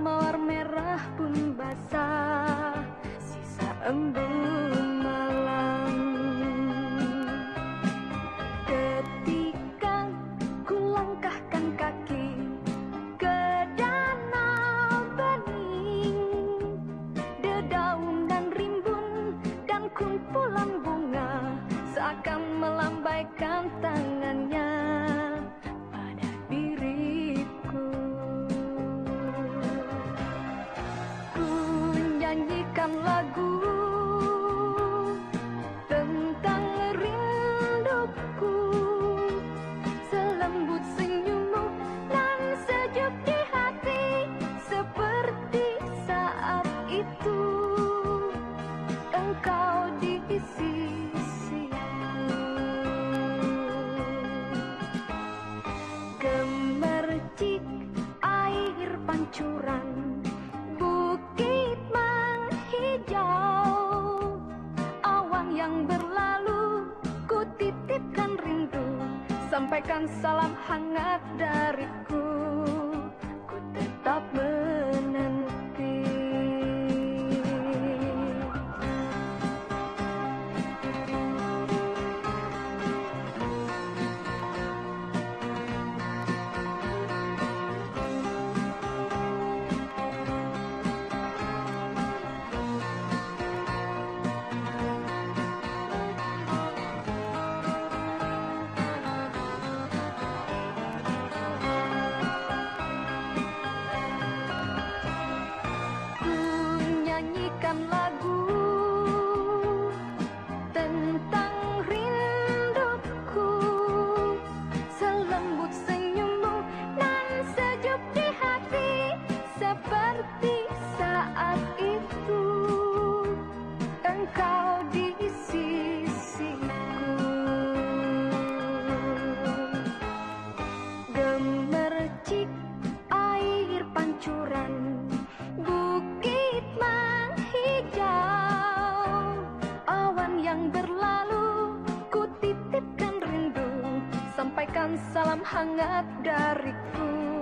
mawar merah pun basah, sisa embun malam. Ketika ku langkahkan kaki ke danau bening, dedaunan rimbun dan kumpulan bunga seakan melambaikan tangannya pada diriku. Ku nyanyikan lagu tentang rinduku, selembut senyummu dan sejuk di hati, seperti saat itu engkau di sisiku. Gemercik air pancuran, bukit menghijau, awan yang berlalu ku titipkan rindu, sampaikan salam hangat dariku, ku tetap menanti. Nyanyikan lagu tentang rinduku, selembut senyummu dan sejuk di hati, seperti saat itu engkau di sisiku. Gemercik air pancuran, bukit menghijau, awan yang berlalu ku titipkan rindu, sampaikan salam hangat dariku.